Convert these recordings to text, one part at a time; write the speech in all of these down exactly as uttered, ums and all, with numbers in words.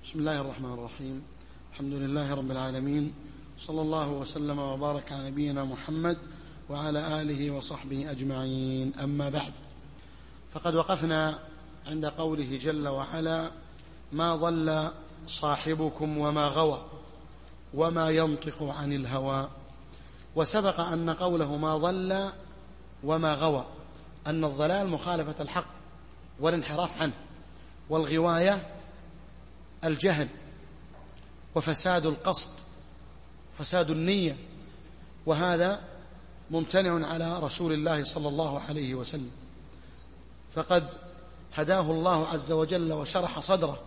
بسم الله الرحمن الرحيم. الحمد لله رب العالمين، صلى الله وسلم وبارك على نبينا محمد وعلى آله وصحبه أجمعين. أما بعد، فقد وقفنا عند قوله جل وعلا: ما ضل صاحبكم وما غوى وما ينطق عن الهوى. وسبق أن قوله ما ضل وما غوى أن الضلال مخالفة الحق والانحراف عنه، والغواية الجهل وفساد القصد، فساد النية، وهذا ممتنع على رسول الله صلى الله عليه وسلم، فقد هداه الله عز وجل وشرح صدره،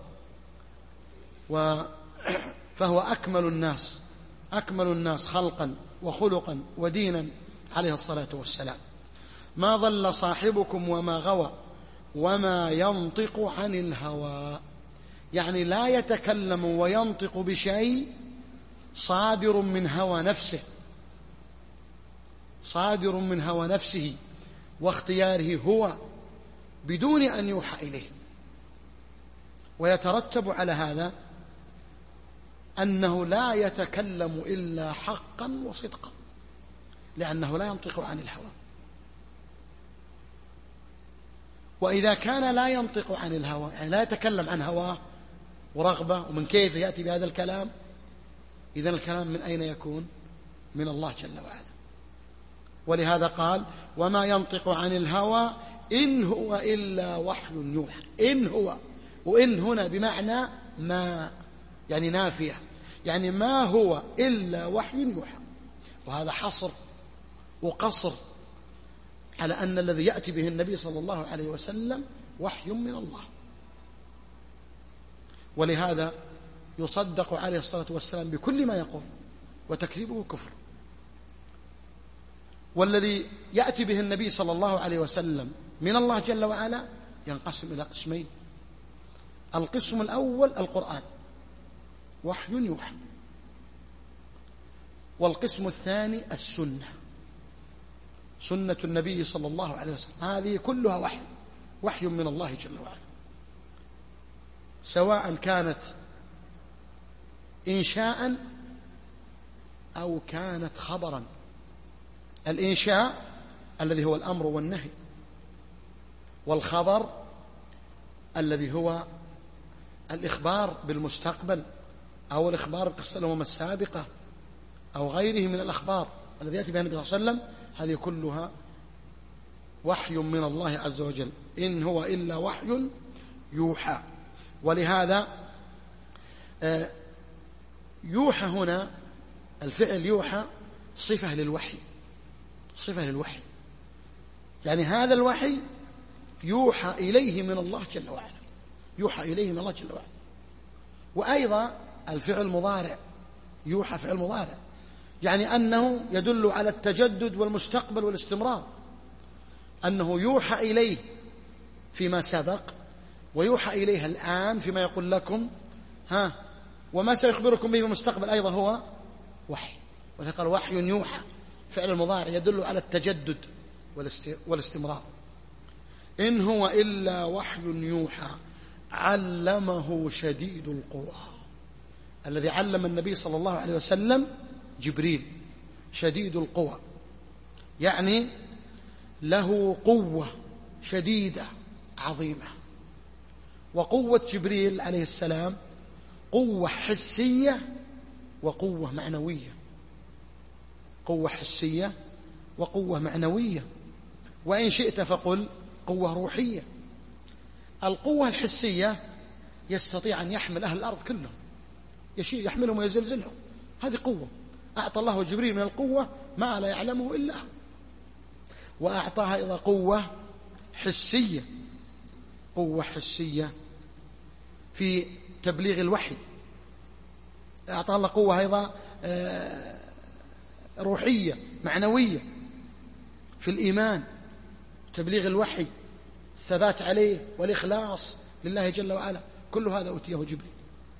فهو أكمل الناس أكمل الناس خلقا وخلقا ودينا عليه الصلاة والسلام. ما ضل صاحبكم وما غوى وما ينطق عن الهوى، يعني لا يتكلم وينطق بشيء صادر من هوى نفسه صادر من هوى نفسه واختياره هو بدون أن يوحى إليه. ويترتب على هذا أنه لا يتكلم إلا حقا وصدقا، لأنه لا ينطق عن الهوى. وإذا كان لا ينطق عن الهوى، يعني لا يتكلم عن هواه ورغبة ومن كيف يأتي بهذا الكلام، إذن الكلام من أين يكون؟ من الله جل وعلا. ولهذا قال: وما ينطق عن الهوى إن هو إلا وحي يوحى. إن هو، وإن هنا بمعنى ما، يعني نافية، يعني ما هو إلا وحي يوحى. وهذا حصر وقصر على أن الذي يأتي به النبي صلى الله عليه وسلم وحي من الله. ولهذا يصدق عليه الصلاة والسلام بكل ما يقول، وتكذيبه كفر. والذي يأتي به النبي صلى الله عليه وسلم من الله جل وعلا ينقسم إلى قسمين: القسم الأول القرآن وحي يوحى، والقسم الثاني السنة، سنة النبي صلى الله عليه وسلم. هذه كلها وحي وحي من الله جل وعلا، سواء كانت إنشاء أو كانت خبرا. الإنشاء الذي هو الأمر والنهي، والخبر الذي هو الإخبار بالمستقبل أو الإخبار بقصة الأمم السابقة أو غيره من الأخبار الذي يأتي بها النبي صلى الله عليه وسلم. هذه كلها وحي من الله عز وجل، إن هو إلا وحي يوحى. ولهذا يوحى هنا، الفعل يوحى صفة للوحي، صفة للوحي، يعني هذا الوحي يوحى إليه من الله جل وعلا، يوحى إليه من الله جل وعلا. وأيضا الفعل المضارع يوحى، فعل مضارع، يعني أنه يدل على التجدد والمستقبل والاستمرار، أنه يوحى إليه فيما سبق ويوحى إليه الآن فيما يقول لكم، ها وما سيخبركم به بالمستقبل أيضا هو وحي. ولهذا قال وحي يوحى، فعل المضارع يدل على التجدد والاستمرار. إن هو إلا وحي يوحى علمه شديد القوى. الذي علم النبي صلى الله عليه وسلم جبريل شديد القوى، يعني له قوة شديدة عظيمة. وقوة جبريل عليه السلام قوة حسية وقوة معنوية، قوة حسية وقوة معنوية، وإن شئت فقل قوة روحية. القوة الحسية يستطيع أن يحمل أهل الأرض كلهم، يشيل يحملهم ويزلزلهم، هذه قوة. أعطى الله جبريل من القوة ما لا يعلمه إلا هو. وأعطاها أيضا قوة حسية، قوة حسية في تبليغ الوحي. أعطى الله قوة أيضا روحية معنوية في الإيمان، تبليغ الوحي، الثبات عليه والإخلاص لله جل وعلا. كل هذا أوتيه جبريل،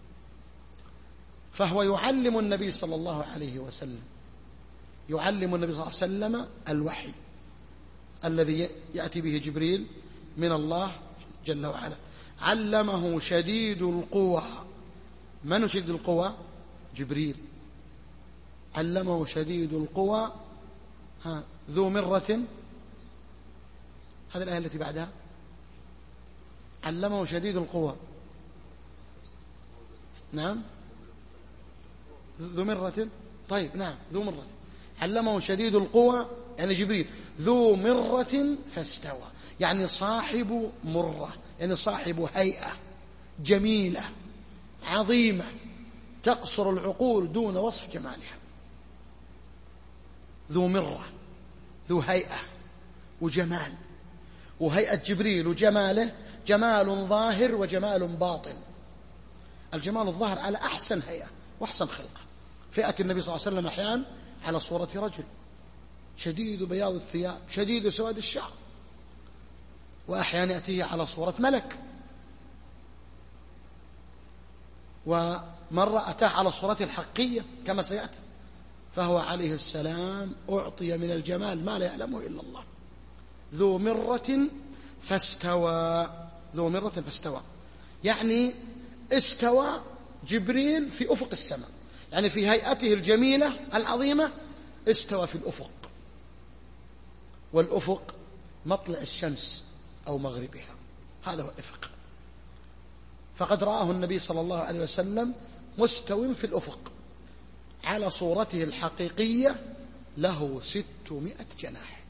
فهو يعلم النبي صلى الله عليه وسلم يعلم النبي صلى الله عليه وسلم الوحي الذي يأتي به جبريل من الله جل وعلا. علمه شديد القوى من شديد القوى؟ جبريل. علمه شديد القوى ها ذو مرة. هذه الآية التي بعدها. علمه شديد القوى. نعم ذو مرة. طيب نعم ذو مرة. علمه شديد القوى يعني جبريل. ذو مرة فاستوى يعني صاحب مرة، يعني صاحب هيئة جميلة عظيمة تقصر العقول دون وصف جمالها. ذو مرة، ذو هيئة وجمال. وهيئة جبريل وجماله جمال ظاهر وجمال باطن. الجمال الظاهر على أحسن هيئة وأحسن خلقة. فئة النبي صلى الله عليه وسلم أحيانا على صورة رجل شديد بياض الثياب شديد سواد الشعر، وأحيانا يأتيه على صورة ملك، ومرة أتاه على صورته الحقية كما سيأتي. فهو عليه السلام أعطي من الجمال ما لا يعلمه إلا الله. ذو مرة فاستوى. ذو مرة فاستوى يعني استوى جبريل في أفق السماء، يعني في هيئته الجميلة العظيمة استوى في الأفق. والأفق مطلع الشمس أو مغربها، هذا هو الأفق. فقد رآه النبي صلى الله عليه وسلم مستو في الأفق على صورته الحقيقية، له ستمائة جناح.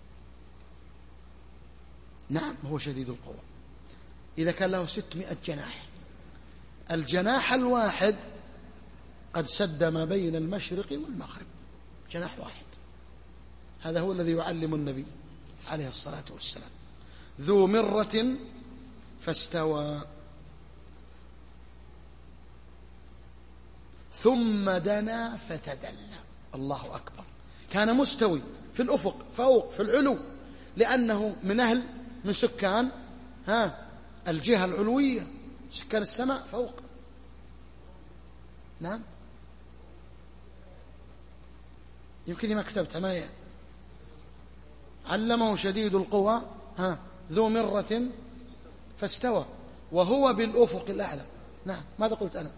نعم هو شديد القوى. إذا كان له ستمائة جناح، الجناح الواحد قد سد ما بين المشرق والمغرب، جناح واحد. هذا هو الذي يعلم النبي عليه الصلاة والسلام. ذو مرة فاستوى ثم دنا فتدلى. الله أكبر. كان مستوي في الأفق فوق في العلو، لأنه من أهل من سكان ها الجهة العلوية، سكان السماء فوق. نعم يمكن ما كتبتها ما هي. علمه شديد القوى ها ذو مرة فاستوى وهو بالأفق الأعلى. نعم ماذا قلت أنا؟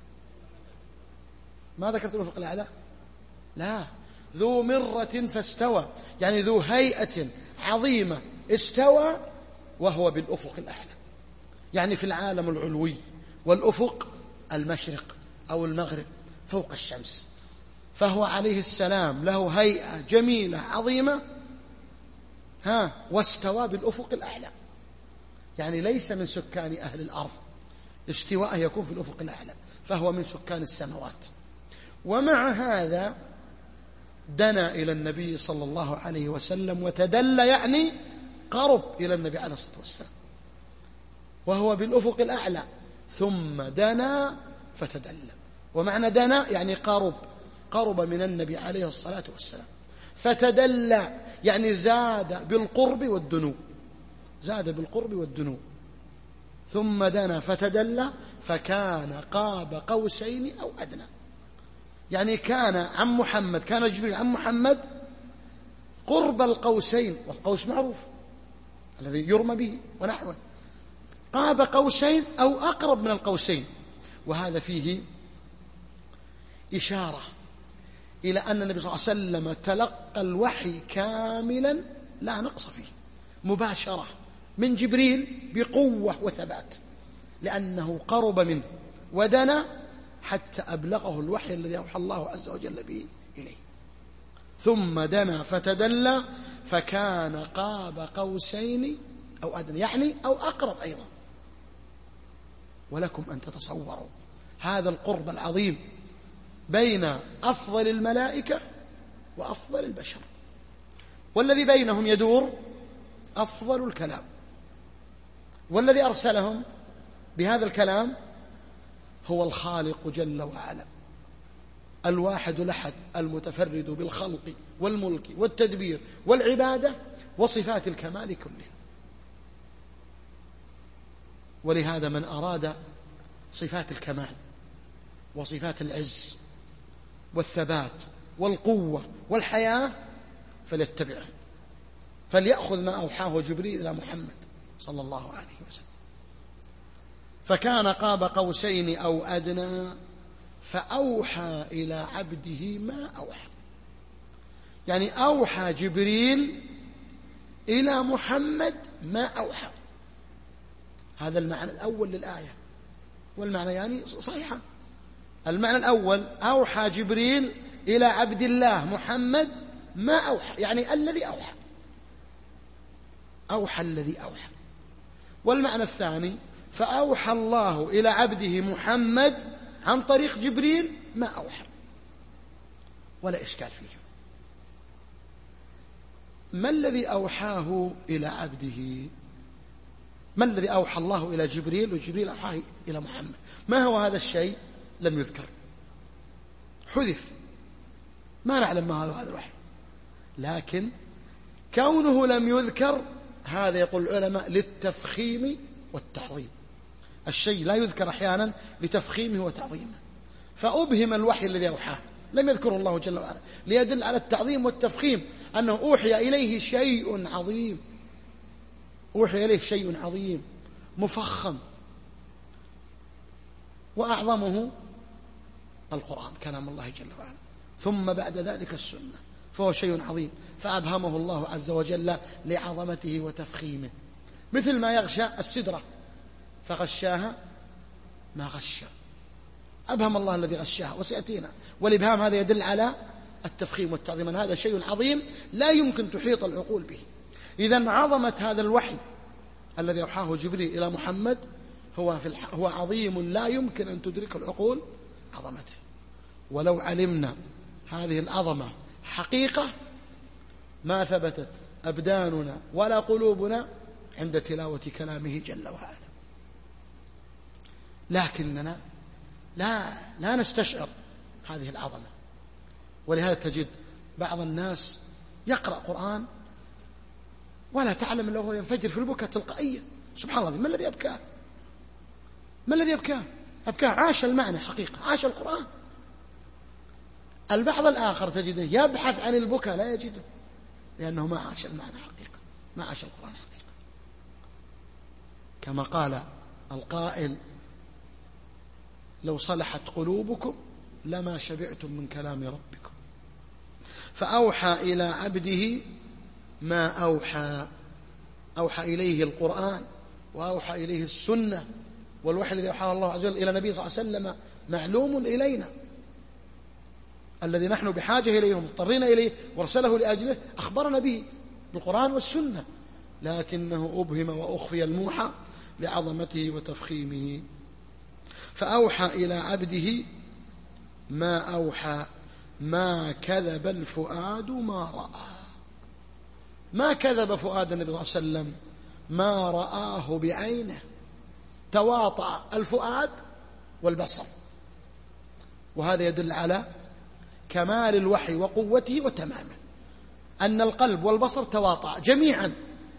ما ذكرت الأفق الأعلى؟ لا، ذو مرة فاستوى يعني ذو هيئة عظيمة استوى وهو بالأفق الأعلى، يعني في العالم العلوي. والأفق المشرق أو المغرب فوق الشمس. فهو عليه السلام له هيئة جميلة عظيمة ها واستوى بالأفق الأعلى، يعني ليس من سكان أهل الأرض. استواءه يكون في الأفق الأعلى، فهو من سكان السماوات. ومع هذا دنا إلى النبي صلى الله عليه وسلم وتدلى يعني قرب إلى النبي عليه الصلاة والسلام، وهو بالأفق الأعلى. ثم دنا فتدلى. ومعنى دنا يعني قرب، قرب من النبي عليه الصلاة والسلام. فتدلى يعني زاد بالقرب والدنو، زاد بالقرب والدنو. ثم دنا فتدلى فكان قاب قوسين أو أدنى، يعني كان عن محمد، كان جبريل عن محمد قرب القوسين، والقوس معروف الذي يرمى به ونحوه. قاب قوسين أو أقرب من القوسين. وهذا فيه إشارة إلى أن النبي صلى الله عليه وسلم تلقى الوحي كاملا لا نقص فيه، مباشرة من جبريل بقوة وثبات، لأنه قرب منه ودنا حتى أبلغه الوحي الذي أوحى الله عز وجل به إليه. ثم دنا فتدلى فكان قاب قوسين أو أدنى، يعني أو أقرب أيضا. ولكم أن تتصوروا هذا القرب العظيم بين أفضل الملائكة وأفضل البشر، والذي بينهم يدور أفضل الكلام، والذي أرسلهم بهذا الكلام هو الخالق جل وعلا، الواحد الأحد المتفرد بالخلق والملك والتدبير والعبادة وصفات الكمال كلها. ولهذا من أراد صفات الكمال وصفات العز والثبات والقوة والحياة فليتبعه، فليأخذ ما أوحاه جبريل إلى محمد صلى الله عليه وسلم. فكان قاب قوسين أو أدنى فأوحى إلى عبده ما أوحى. يعني أوحى جبريل إلى محمد ما أوحى. هذا المعنى الأول للآية، والمعنى يعني صحيحة. المعنى الأول أوحى جبريل إلى عبد الله محمد ما أوحى، يعني الذي أوحى، أوحى الذي أوحى. والمعنى الثاني فأوحى الله إلى عبده محمد عن طريق جبريل ما أوحى، ولا إشكال فيه. ما الذي أوحاه إلى عبده؟ ما الذي أوحى الله إلى جبريل وجبريل أوحاه إلى محمد؟ ما هو هذا الشيء؟ لم يذكر، حذف، ما نعلم ما هو هذا الوحي. لكن كونه لم يذكر هذا يقول العلماء للتفخيم والتعظيم. الشيء لا يذكر أحيانا لتفخيمه وتعظيمه، فأبهم الوحي الذي أوحاه، لم يذكره الله جل وعلا، ليدل على التعظيم والتفخيم، أنه أوحي إليه شيء عظيم، أوحي إليه شيء عظيم مفخم، وأعظمه القرآن كلام الله جل وعلا، ثم بعد ذلك السنة، فهو شيء عظيم، فأبهمه الله عز وجل لعظمته وتفخيمه. مثل ما يغشى السدرة فغشاها ما غشى، أبهم الله الذي غشاها، وسيأتينا. والإبهام هذا يدل على التفخيم والتعظيم، هذا شيء عظيم لا يمكن تحيط العقول به. إذن عظمة هذا الوحي الذي أوحاه جبريل إلى محمد هو, في الح... هو عظيم لا يمكن أن تدرك العقول عظمته. ولو علمنا هذه العظمة حقيقة ما ثبتت أبداننا ولا قلوبنا عند تلاوة كلامه جل وعلا. لكننا لا, لا نستشعر هذه العظمة، ولهذا تجد بعض الناس يقرأ قرآن ولا تعلم إلا هو ينفجر في البكاء تلقائيا. سبحان الله، ما الذي أبكاه؟ ما الذي أبكاه؟ أبكاه عاش المعنى حقيقة، عاش القرآن. البعض الآخر تجده يبحث عن البكاء لا يجده، لأنه ما عاش المعنى حقيقة، ما عاش القرآن حقيقة. كما قال القائل: لو صلحت قلوبكم لما شبعتم من كلام ربكم. فأوحى إلى عبده ما أوحى، أوحى إليه القرآن وأوحى إليه السنة، والوحي الذي أوحى الله عز وجل إلى النبي صلى الله عليه وسلم معلوم إلينا، الذي نحن بحاجة إليه ومضطرين إليه، ورسله لأجله، أخبرنا به بالقرآن والسنة، لكنه أبهم وأخفي الموحى لعظمته وتفخيمه. فأوحى إلى عبده ما أوحى ما كذب الفؤاد ما رأى. ما كذب فؤاد النبي صلى الله عليه وسلم ما رآه بعينه، تواطأ الفؤاد والبصر، وهذا يدل على كمال الوحي وقوته وتمامه، أن القلب والبصر تواطأ جميعا.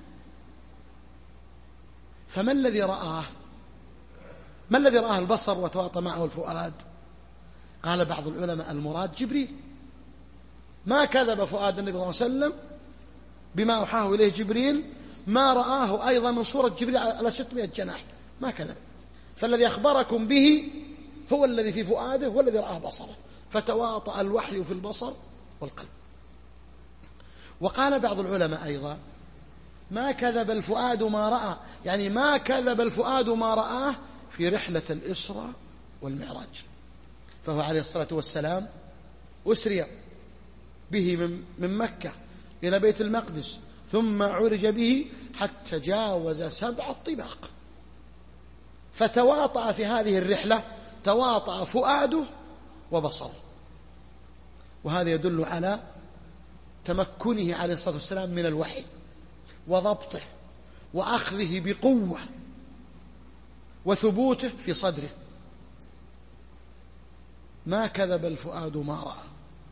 فما الذي رآه؟ ما الذي رآه البصر وتواطأ معه الفؤاد؟ قال بعض العلماء المراد جبريل. ما كذب فؤاد النبي صلى الله عليه وسلم بما أوحاه إليه جبريل ما رآه أيضا من صورة جبريل على ستمائة جناح، ما كذب. فالذي أخبركم به هو الذي في فؤاده والذي رآه بصره، فتواطأ الوحي في البصر والقلب. وقال بعض العلماء أيضا ما كذب الفؤاد ما رأى، يعني ما كذب الفؤاد ما رآه في رحلة الإسراء والمعراج. فهو عليه الصلاة والسلام أسري به من, من مكة إلى بيت المقدس، ثم عرج به حتى جاوز سبع طباق، فتواطأ في هذه الرحلة، تواطأ فؤاده وبصره. وهذا يدل على تمكنه عليه الصلاة والسلام من الوحي وضبطه وأخذه بقوة وثبوته في صدره. ما كذب الفؤاد ما رأى.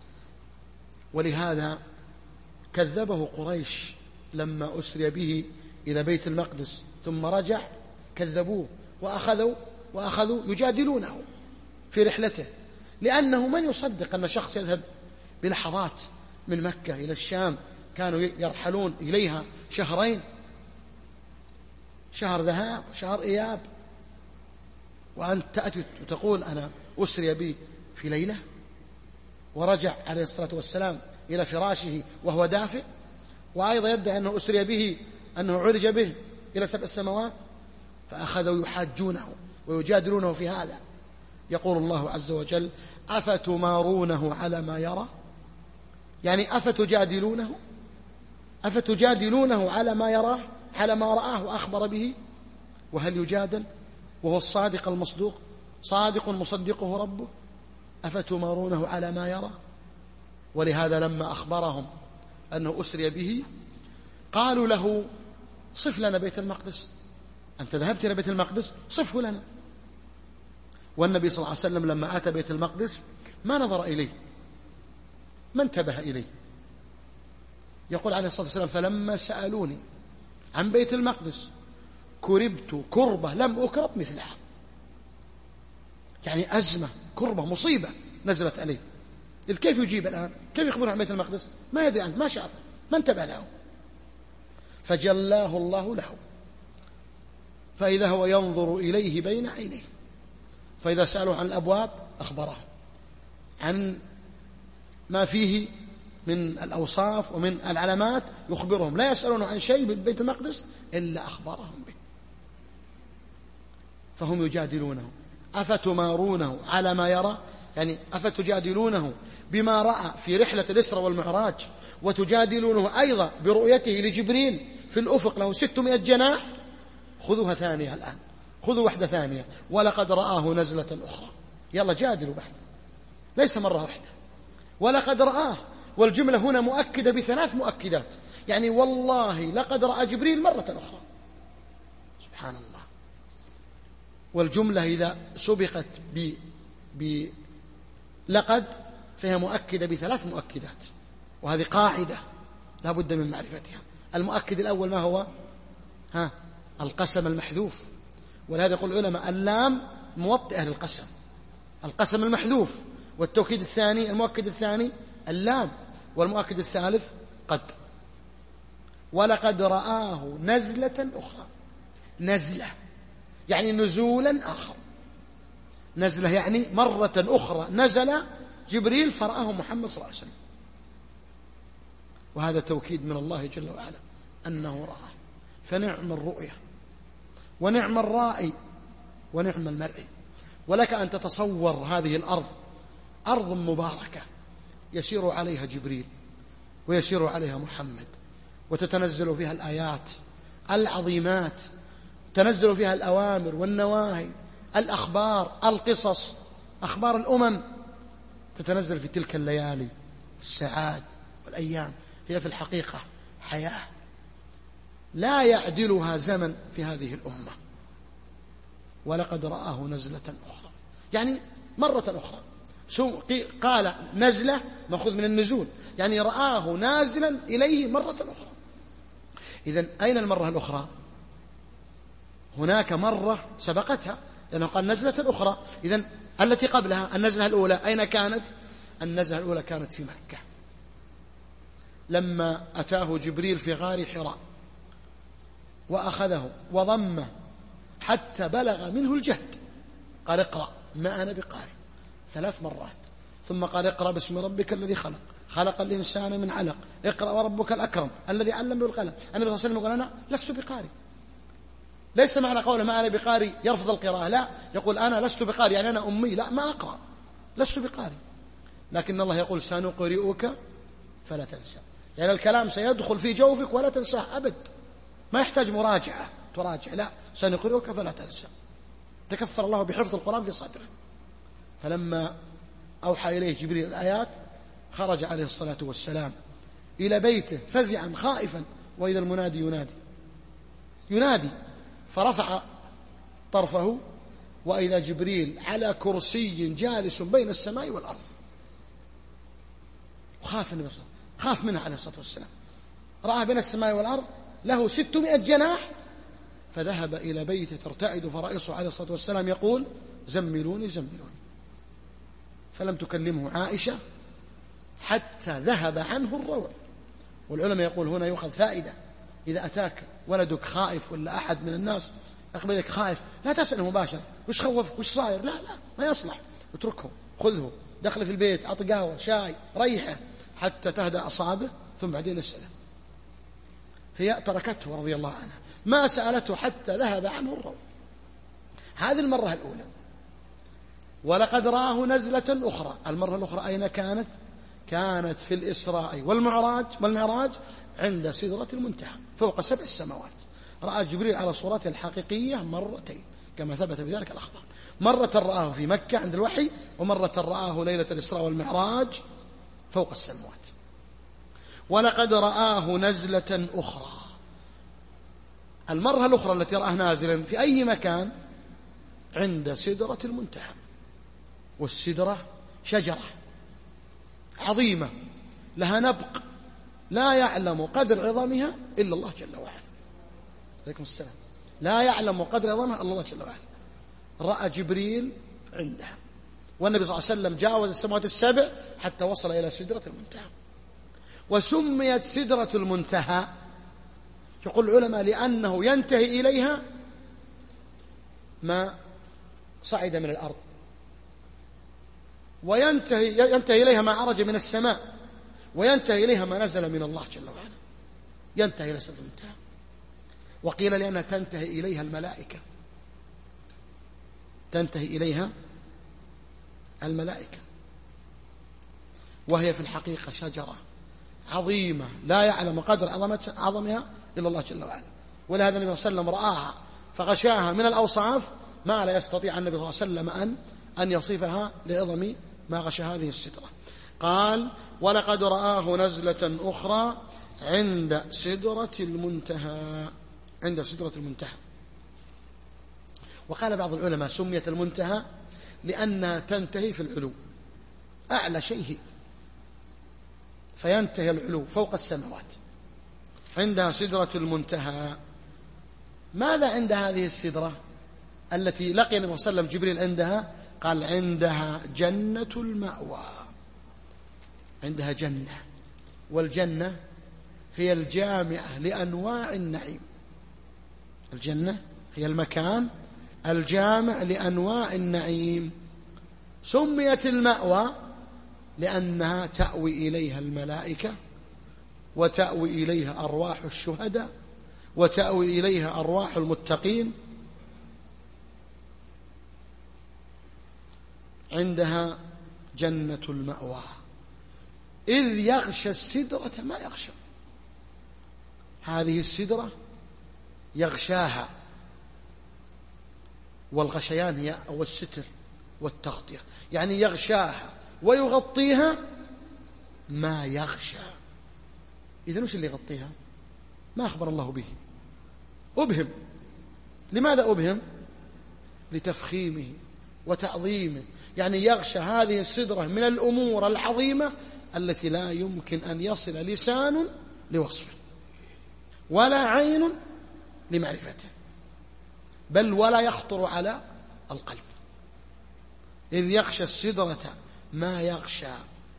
ولهذا كذبه قريش لما أسري به إلى بيت المقدس ثم رجع، كذبوه وأخذوا وأخذوا يجادلونه في رحلته، لأنه من يصدق أن شخص يذهب بلحظات من مكة إلى الشام، كانوا يرحلون إليها شهرين، شهر ذهاب وشهر إياب، وأنت تأتي وتقول أنا أسري بي في ليلة، ورجع عليه الصلاة والسلام إلى فراشه وهو دافئ، وأيضا يدعي أنه أسري به أنه عرج به إلى سبع السماوات. فأخذوا يحاجونه ويجادلونه في هذا. يقول الله عز وجل أفتمارونه على ما يرى، يعني أفتجادلونه أفتجادلونه على ما يراه، على ما رآه وأخبر به. وهل يجادل وهو الصادق المصدوق، صادق مصدقه ربه؟ أفتمارونه على ما يرى. ولهذا لما أخبرهم أنه أسري به قالوا له صف لنا بيت المقدس، أنت ذهبت إلى بيت المقدس صفه لنا. والنبي صلى الله عليه وسلم لما أتى بيت المقدس ما نظر إليه، ما انتبه إليه. يقول عليه الصلاة والسلام فلما سألوني عن بيت المقدس كربت كربة لم أكرب مثلها. يعني أزمة، كربة، مصيبة نزلت عليه. كيف يجيب الآن؟ كيف يخبرون عن بيت المقدس؟ ما يدري عنه، ما شعر، ما انتبه له. فجلاه الله له، فإذا هو ينظر إليه بين عينيه. فإذا سألوا عن الأبواب أخبره، عن ما فيه من الأوصاف ومن العلامات يخبرهم، لا يسألون عن شيء ببيت المقدس إلا أخبرهم به. فهم يجادلونه. أفتمارونه على ما يرى، يعني أفتجادلونه بما رأى في رحلة الإسراء والمعراج، وتجادلونه أيضا برؤيته لجبريل في الأفق له ستمائة جناح. خذوها ثانية الآن، خذوا واحدة ثانية. ولقد رآه نزلة أخرى. يلا جادلوا بعد، ليس مرة واحدة. ولقد رآه، والجملة هنا مؤكدة بثلاث مؤكدات، يعني والله لقد رأى جبريل مرة أخرى. سبحان الله. والجملة إذا سبقت ب ب لقد فهي مؤكدة بثلاث مؤكدات، وهذه قاعدة لا بد من معرفتها. المؤكد الأول ما هو؟ ها القسم المحذوف. ولهذا يقول العلماء اللام موطئة للقسم، القسم المحذوف. والتوكيد الثاني، المؤكد الثاني اللام، والمؤكد الثالث قد. ولقد رآه نزلة أخرى. نزلة يعني نزولا آخر، نزلة يعني مرة أخرى نزل جبريل فرآه محمد صلى الله عليه وسلم. وهذا توكيد من الله جل وعلا أنه رآه. فنعم الرؤية ونعم الرائي ونعم المرئي. ولك أن تتصور هذه الأرض أرض مباركة يسير عليها جبريل ويسير عليها محمد، وتتنزل فيها الآيات العظيمات، تنزل فيها الأوامر والنواهي، الأخبار، القصص، أخبار الأمم تتنزل في تلك الليالي الساعات والأيام. هي في الحقيقة حياة لا يعدلها زمن في هذه الأمة. ولقد رآه نزلة أخرى، يعني مرة أخرى. قال نزلة مأخوذ من النزول، يعني رآه نازلا إليه مرة أخرى. إذن أين المرة الأخرى؟ هناك مرة سبقتها، لأنه قال نزلة أخرى. إذن التي قبلها النزلة الأولى أين كانت؟ النزلة الأولى كانت في مكة، لما أتاه جبريل في غار حراء وأخذه وضمه حتى بلغ منه الجهد. قال اقرأ ما أنا بقارئ ثلاث مرات، ثم قال اقرأ باسم ربك الذي خلق خلق الإنسان من علق اقرأ وربك الأكرم الذي علم بالقلم. النبي صلى الله عليه وسلم يقول أنا لست بقارئ. ليس معنى قوله ما أنا بقارئ يرفض القراءة، لا، يقول أنا لست بقارئ يعني أنا أمي، لا، ما أقرأ، لست بقارئ. لكن الله يقول سنقرئك فلا تنسى، يعني الكلام سيدخل في جوفك ولا تنساه أبد، ما يحتاج مراجعة تراجع، لا، سنقرئك فلا تنسى. تكفر الله بحفظ القرآن في صدره. فلما أوحى إليه جبريل الآيات خرج عليه الصلاة والسلام إلى بيته فزعا خائفا، وإذا المنادي ينادي ينادي فرفع طرفه وإذا جبريل على كرسي جالس بين السماء والأرض. وخاف النبي صلى الله عليه وسلم، خاف منه عليه الصلاة والسلام، رأى بين السماء والأرض له ستمائة جناح. فذهب إلى بيته ترتعد فرائصه عليه الصلاة والسلام يقول زملوني زملوني. فلم تكلمه عائشة حتى ذهب عنه الروع. والعلماء يقول هنا يؤخذ فائدة، إذا أتاك ولدك خائف ولا أحد من الناس أقبل لك خائف، لا تسأله مباشرة وش خوفك وش صاير، لا لا ما يصلح، اتركه، خذه دخله في البيت، أعطي قهوة شاي، ريحه حتى تهدأ أصابه، ثم بعدين اسأله. هي تركته رضي الله عنها، ما سألته حتى ذهب عنه الروع. هذه المرة الأولى. ولقد رآه نزلة أخرى. المرة الأخرى أين كانت؟ كانت في الإسراء والمعراج والمعراج عند سدرة المنتهى فوق سبع السماوات. رأى جبريل على صورته الحقيقية مرتين كما ثبت بذلك الأخبار. مرة رآه في مكة عند الوحي، ومرة رآه ليلة الإسراء والمعراج فوق السماوات. ولقد رآه نزلة أخرى. المرة الأخرى التي رآه نازلا في أي مكان؟ عند سدرة المنتهى. والسدرة شجرة عظيمة لها نبق لا يعلم قدر عظمها إلا الله جل وعلا. عليكم السلام. لا يعلم قدر عظمها إلا الله جل وعلا. رأى جبريل عندها، والنبي صلى الله عليه وسلم جاوز السماوات السبع حتى وصل إلى سدرة المنتهى. وسميت سدرة المنتهى، يقول العلماء، لأنه ينتهي إليها ما صعد من الأرض، وينتهي ينتهي إليها ما عرج من السماء، وينتهي إليها ما نزل من الله جل وعلا. ينتهي إلى سدرة المنتهى. وقيل لأنها تنتهي إليها الملائكة، تنتهي إليها الملائكة، وهي في الحقيقة شجرة عظيمة لا يعلم قدر عظمها إلا الله جل وعلا. ولهذا النبي صلى الله عليه وسلم رآها فغشاها من الأوصاف ما لا يستطيع النبي صلى الله عليه وسلم أن أن يصفها لعظم ما غشى هذه السدرة. قال: ولقد رآه نزلة أخرى عند سدرة المنتهى. عند سدرة المنتهى. وقال بعض العلماء سميت المنتهى لأنها تنتهي في العلو، أعلى شيء، فينتهي العلو فوق السماوات. عندها سدرة المنتهى. ماذا عند هذه السدرة التي لقي النبي صلى الله عليه وسلم جبريل عندها؟ قال: عندها جنة المأوى. عندها جنة، والجنة هي الجامعة لأنواع النعيم. الجنة هي المكان الجامع لأنواع النعيم. سميت المأوى لأنها تأوي إليها الملائكة، وتأوي إليها أرواح الشهداء، وتأوي إليها أرواح المتقين. عندها جنة المأوى. إذ يغشى السدرة ما يغشى. هذه السدرة يغشاها، والغشيان هي أو الستر والتغطية، يعني يغشاها ويغطيها ما يغشى. إذن وش اللي يغطيها؟ ما أخبر الله به، أبهم. لماذا أبهم؟ لتفخيمه وتعظيمه. يعني يغشى هذه السدرة من الأمور العظيمة التي لا يمكن أن يصل لسان لوصفه، ولا عين لمعرفته، بل ولا يخطر على القلب. إذ يغشى السدرة ما يغشى.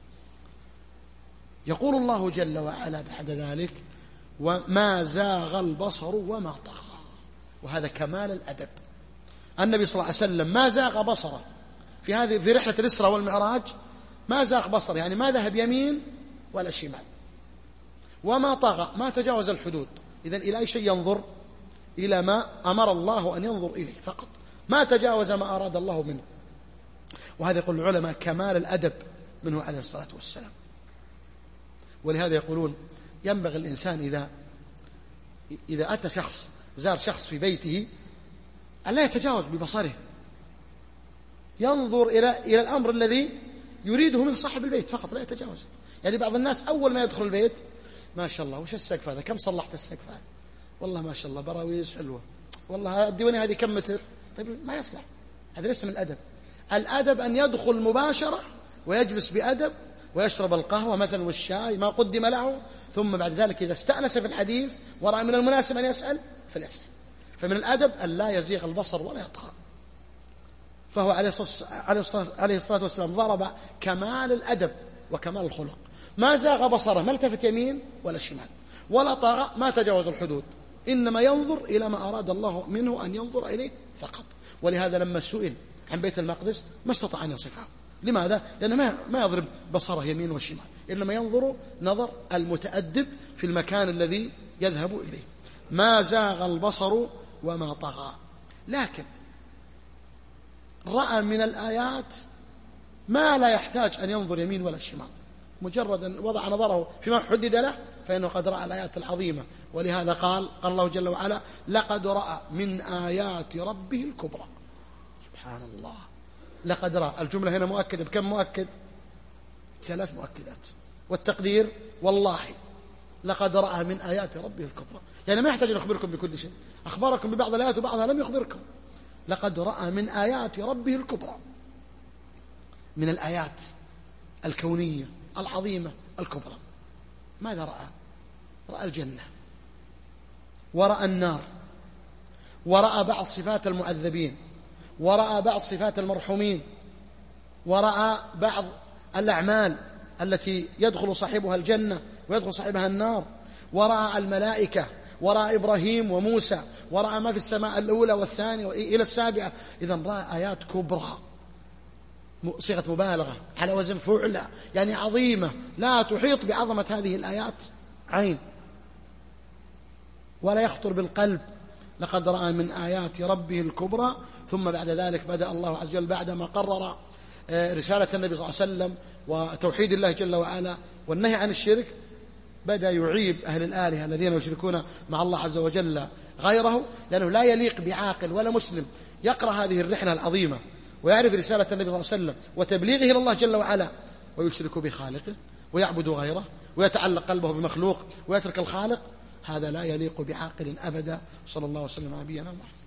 يقول الله جل وعلا بعد ذلك: وما زاغ البصر وما طغى. وهذا كمال الأدب. النبي صلى الله عليه وسلم ما زاغ بصره في هذه في رحلة الإسراء والمعراج، ما زاغ بصره، يعني ما ذهب يمين ولا شمال. وما طغى، ما تجاوز الحدود. إذن إلى أي شيء ينظر؟ إلى ما أمر الله أن ينظر إليه فقط، ما تجاوز ما أراد الله منه. وهذا يقول العلماء كمال الأدب منه عليه الصلاة والسلام. ولهذا يقولون ينبغي الإنسان إذا إذا أتى شخص زار شخص في بيته أن لا يتجاوز ببصره، ينظر إلى إلى الأمر الذي يريده من صاحب البيت فقط، لا يتجاوز. يعني بعض الناس أول ما يدخل البيت: ما شاء الله، وش السقف هذا؟ كم صلحت السقف هذا؟ والله ما شاء الله براويز حلوة، والله الديوانية هذه كم متر؟ طيب ما يصلح، هذا ليس من الأدب. الأدب أن يدخل مباشرة ويجلس بأدب ويشرب القهوة مثلا والشاي ما قدم له، ثم بعد ذلك إذا استأنس في الحديث ورأى من المناسب أن يسأل فليسأل. فمن الأدب أن لا يزيغ البصر ولا يطغى. فهو عليه الصلاة والسلام ضرب كمال الأدب وكمال الخلق. ما زاغ بصره، ما التفت يمين ولا شمال، ولا طغى، ما تجاوز الحدود. إنما ينظر إلى ما أراد الله منه أن ينظر إليه فقط. ولهذا لما سئل عن بيت المقدس ما استطاع أن يصفه. لماذا؟ لأنه ما ما يضرب بصره يمين وشمال، إنما ينظر نظر المتأدب في المكان الذي يذهب إليه. ما زاغ البصر وما طغى، لكن رأى من الآيات ما لا يحتاج أن ينظر يمين ولا شمال، مجرد أن وضع نظره فيما حدد له فإنه قد رأى الآيات العظيمة. ولهذا قال قال الله جل وعلا: لقد رأى من آيات ربه الكبرى. سبحان الله، لقد رأى. الجملة هنا مؤكدة بكم مؤكد؟ ثلاث مؤكدات. والتقدير والله لقد رأى من آيات ربه الكبرى، يعني ما يحتاج أن أخبركم بكل شيء، أخبركم ببعض الآيات وبعضها لم يخبركم. لقد رأى من آيات ربه الكبرى، من الآيات الكونية العظيمة الكبرى. ماذا رأى؟ رأى الجنة، ورأى النار، ورأى بعض صفات المعذبين، ورأى بعض صفات المرحومين، ورأى بعض الأعمال التي يدخل صاحبها الجنة ويدخل صاحبها النار، ورأى الملائكة، ورأى إبراهيم وموسى، ورأى ما في السماء الأولى والثانية إلى السابعة. إذن رأى آيات كبرى، صيغة مبالغة على وزن فعلى، يعني عظيمة لا تحيط بعظمة هذه الآيات عين ولا يخطر بالقلب. لقد رأى من آيات ربه الكبرى. ثم بعد ذلك بدأ الله عز وجل بعدما قرر رسالة النبي صلى الله عليه وسلم وتوحيد الله جل وعلا والنهي عن الشرك، بدأ يعيب أهل الآلهة الذين يشركون مع الله عز وجل غيره، لأنه لا يليق بعاقل ولا مسلم يقرأ هذه الرحلة العظيمة ويعرف رسالة النبي صلى الله عليه وسلم وتبليغه إلى الله جل وعلا ويشرك بخالقه ويعبد غيره ويتعلق قلبه بمخلوق ويترك الخالق. هذا لا يليق بعاقل أبدا. صلى الله وسلم على نبينا محمد.